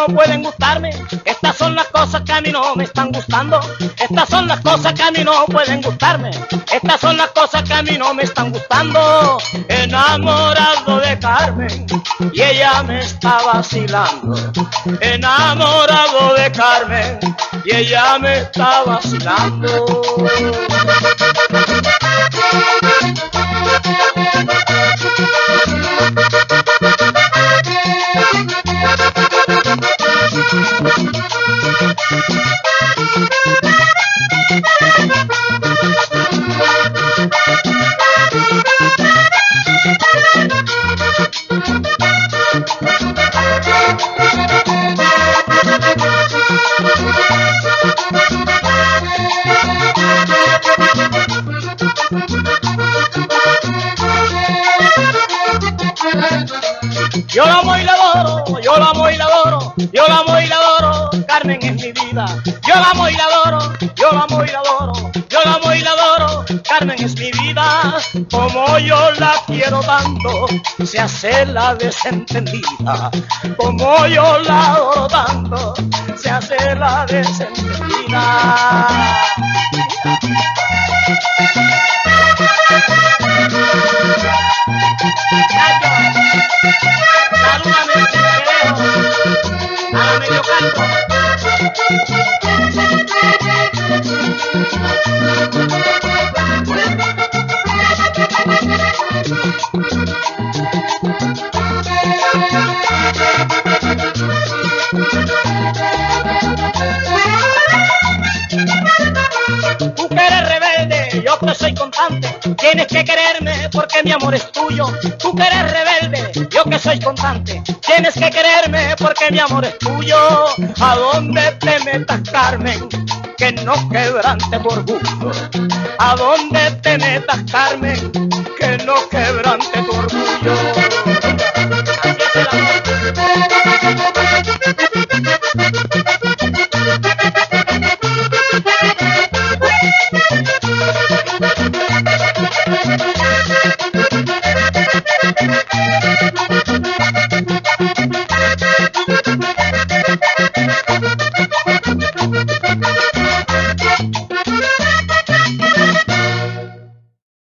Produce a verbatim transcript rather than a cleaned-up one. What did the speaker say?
no pueden gustarme. Estas son las cosas que a mí no me están gustando. Estas son las cosas que a mí no pueden gustarme. Estas son las cosas que a mí no me están gustando. Enamorado de Carmen y ella me está vacilando. Enamorado de Carmen y ella me está vacilando. Yo la amo y la adoro, yo la amo y la adoro, yo la amo y la adoro, Carmen es mi vida. Yo la amo y la adoro, yo la amo y la adoro, yo la amo y la adoro, Carmen es mi vida. Como yo la quiero tanto, se hace la desentendida. Como yo la adoro tanto, se hace la desentendida. Salúdame, te dejo a la medio canto. Tú que eres rebelde, yo que soy constante, tienes que quererme porque mi amor es tuyo. Tú que eres rebelde, yo que soy constante, tienes que quererme porque mi amor es tuyo. A donde te metas, Carmen, que no quebrante por gusto. A donde te metas, Carmen, que no quebrante tu orgullo. Así es el amor. Thank you.